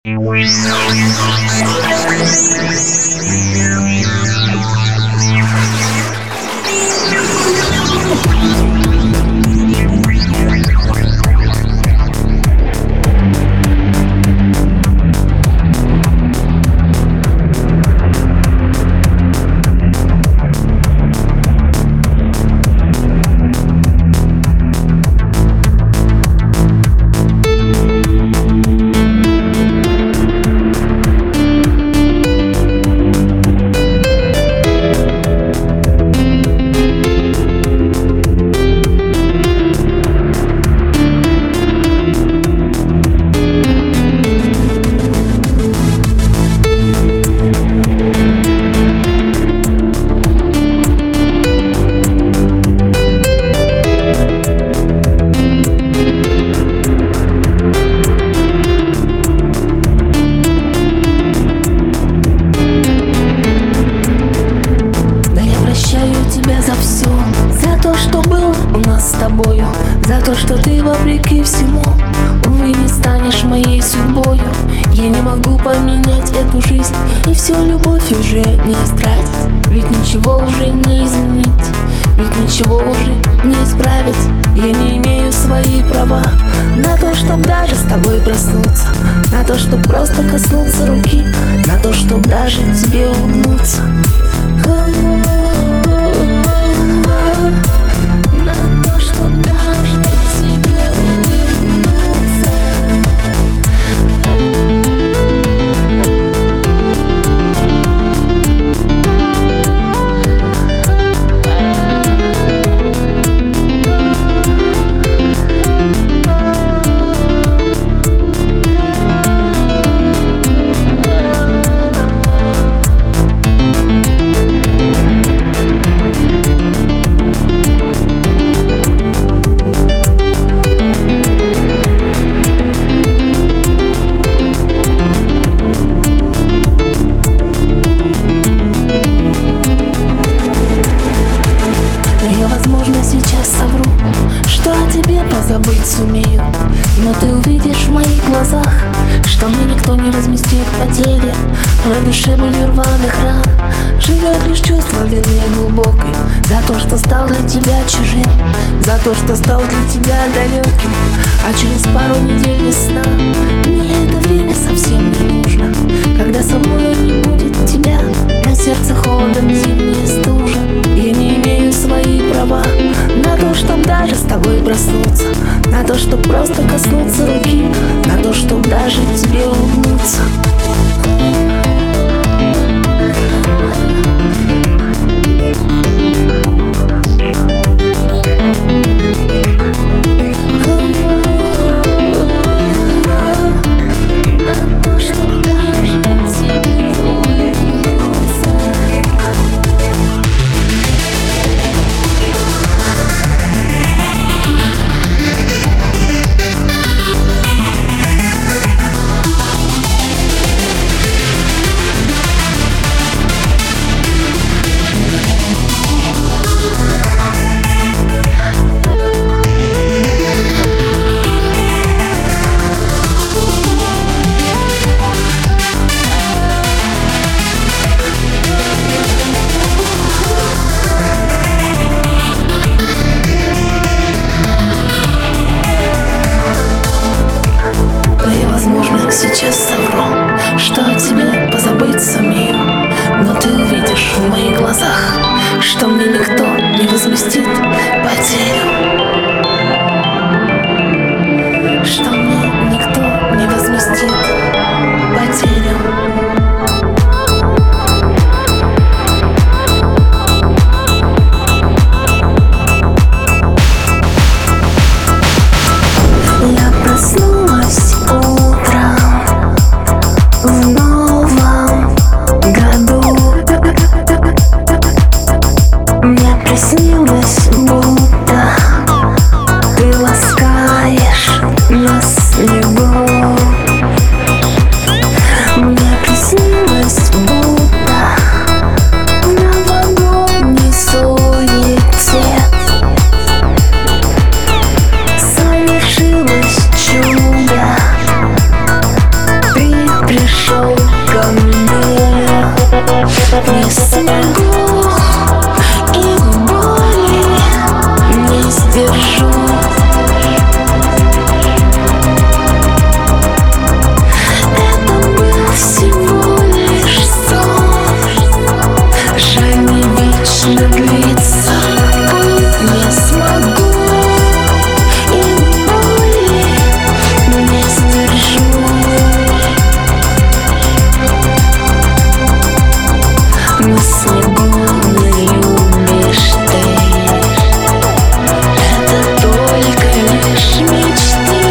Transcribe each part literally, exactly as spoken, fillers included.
С тобою, за то, что ты вопреки всему, увы, не станешь моей судьбою. Я не могу поменять эту жизнь, и всю любовь уже не истратить. Ведь ничего уже не изменить, ведь ничего уже не исправить. Я не имею свои права на то, чтоб даже с тобой проснуться, на то, чтоб просто коснуться руки, на то, чтоб даже тебе улыбнуться. Сейчас совру, что о тебе позабыть сумею, но ты увидишь в моих глазах, что мне никто не возместит потери. На душе были рваных ран, живет лишь чувство вины глубокой, за то, что стал для тебя чужим, за то, что стал для тебя далеким. А через пару недель весна, мне это время совсем не нужно, когда со мной не будет тебя, на сердце холодом зимняя стужа. Я не имею свои права на то, чтоб даже с тобой проснуться, на то, чтоб просто коснуться руки, на то, чтоб даже тебе улыбнуться. Сейчас совру, что о тебе позабыть сумею, но ты увидишь в моих глазах, что мне никто не возместит потерю, что мне никто не возместит потерю. Мне приснилось, будто Не смогу, и боли не сдержу. Это был всего лишь сон, жаль, не вечно длится. Не смогу, и боли не сдержу. На снегу не любишь ты, это только лишь мечты.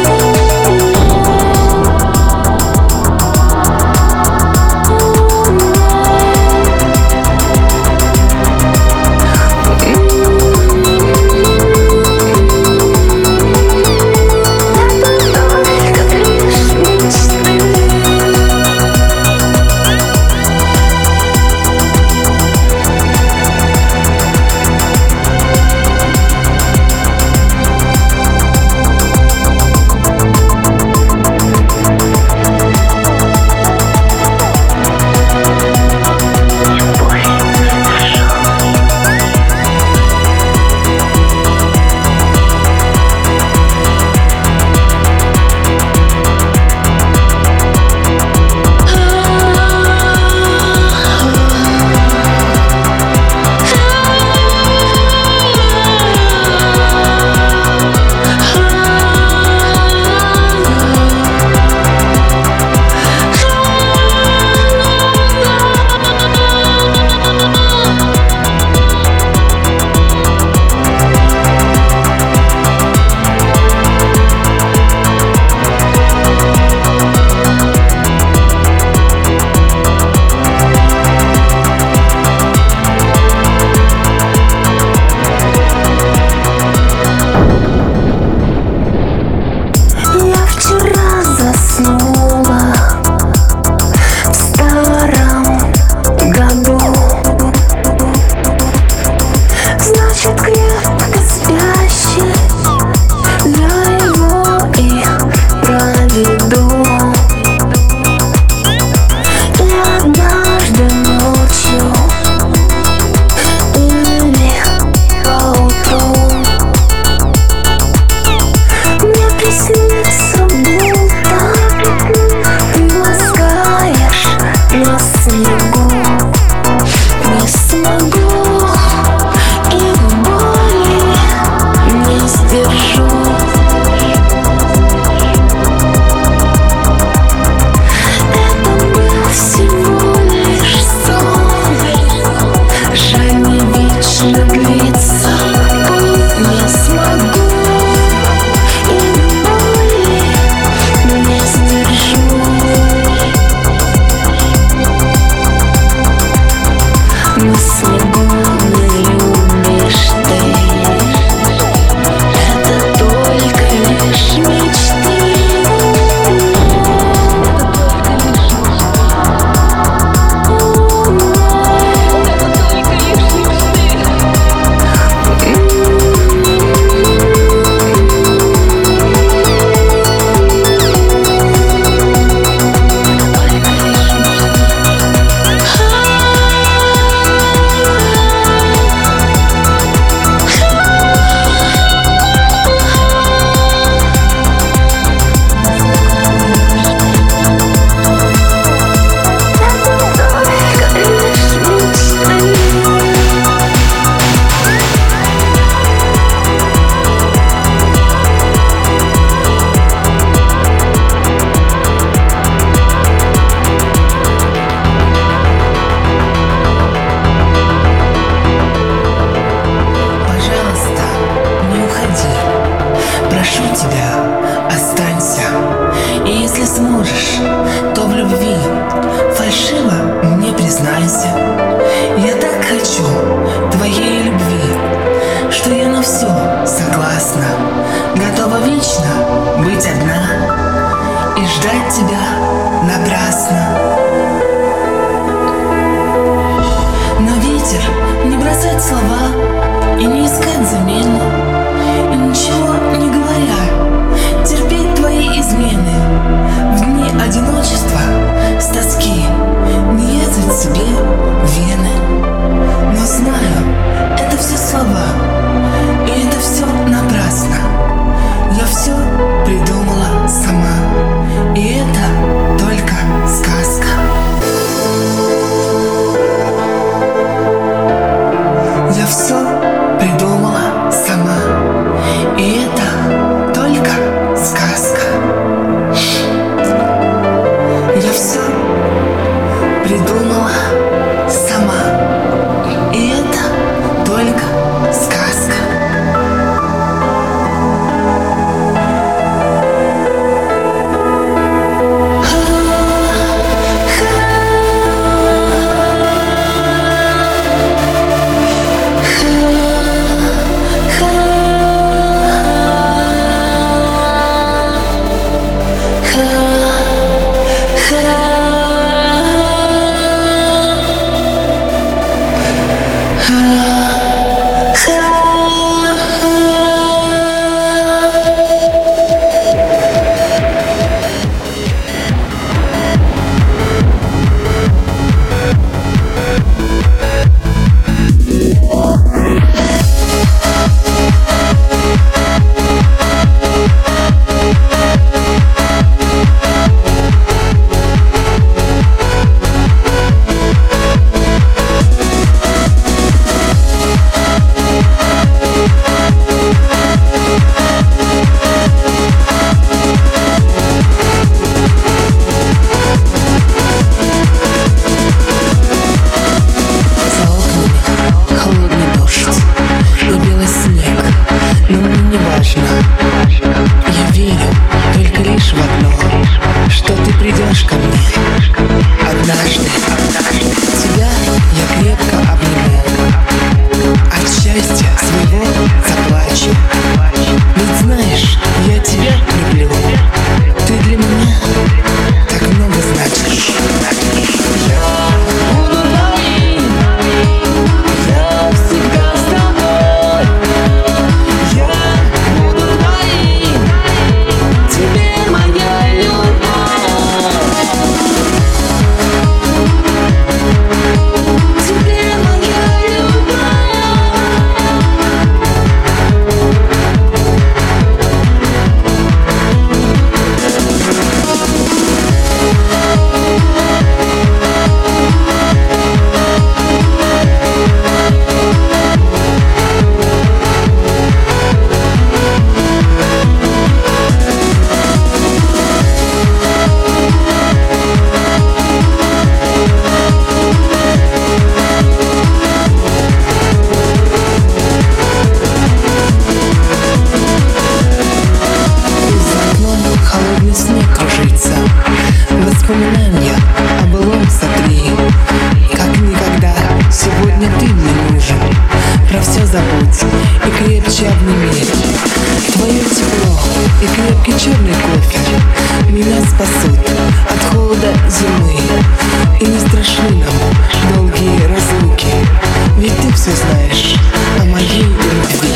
сможешь, то в любви фальшиво мне признайся. Я так хочу твоей любви, что я на все согласна, готова вечно быть одна и ждать тебя напрасно. Но ветер не бросать слова и не искать замены, и ничего не говоря, терпеть твои измены. В дни одиночества, с тоски, не резать себе Однажды тебя я крепко обниму, от счастья своего заплачу. Ведь знаешь, я тебя люблю, ты для меня так много значишь. Я буду твоим, я всегда с тобой. Я буду твоим, тебе моя любовь. Тебе моя любовь. Холодный снег кружится, воспоминания о былом сотри. Как никогда сегодня ты мне нужен, про все забудь и крепче обними. Твое тепло и крепкий черный кофе меня спасут от холода зимы. И не страшны нам долгие разлуки, ведь ты все знаешь о моей любви.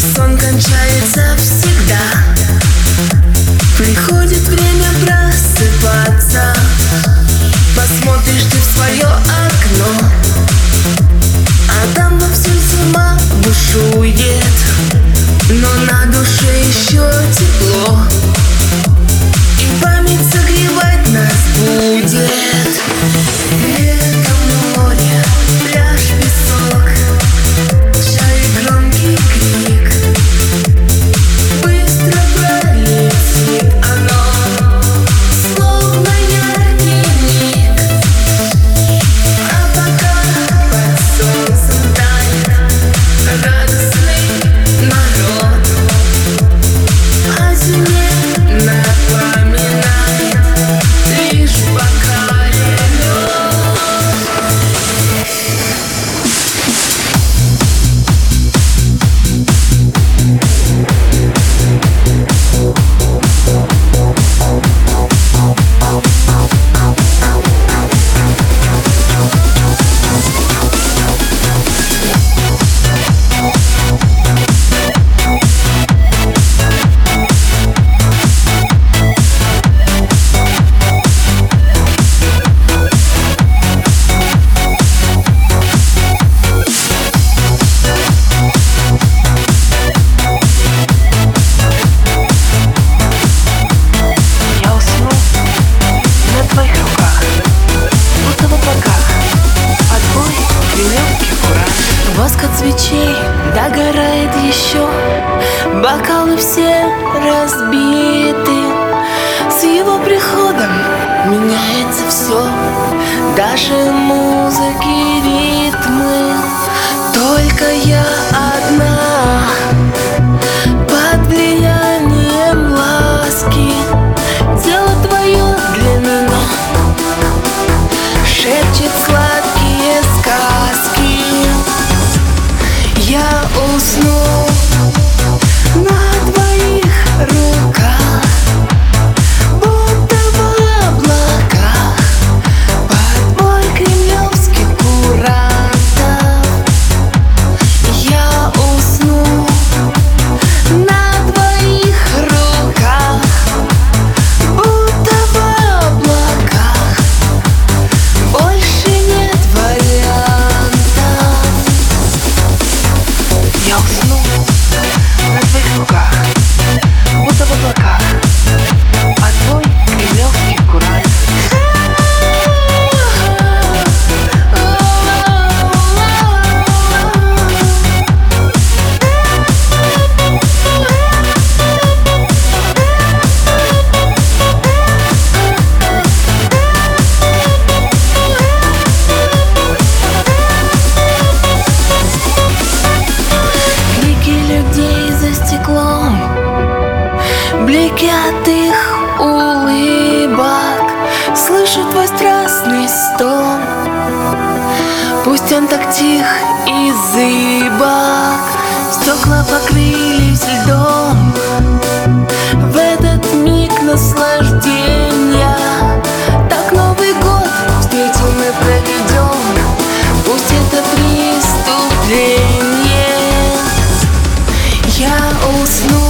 сон кончается всегда. Приходит время просыпаться. Посмотришь ты в свое окно, а там вовсю зима бушует, но на душе еще тепло, и память согревать нас будет. Лето, море, пляж, песок, чай, громкий крик. Быстро пролетит оно, словно яркий миг. А пока под солнцем тает радостный народ, о зиме напоминает лишь в бокале лед. Воск от свечей догорает еще, бокалы все разбиты. С его приходом меняется все, даже музыки, ритмы. Только я одна под влиянием ласки. Дело твое для меня шепчет сладкие сказки. Я усну на твоих руках, будто в облаках, под бой кремлевских курантов. Я усну на твоих руках, будто в облаках, больше нет вариантов. Я усну на твоих руках, будто в облаках, а твой кремлевский курант. Блики от их улыбок, слышу твой страстный стон. Пусть он так тих и зыбок, стекла покрылись льдом. В этот миг наслаждения так Новый год встретим и проведем. Пусть это преступление. Я усну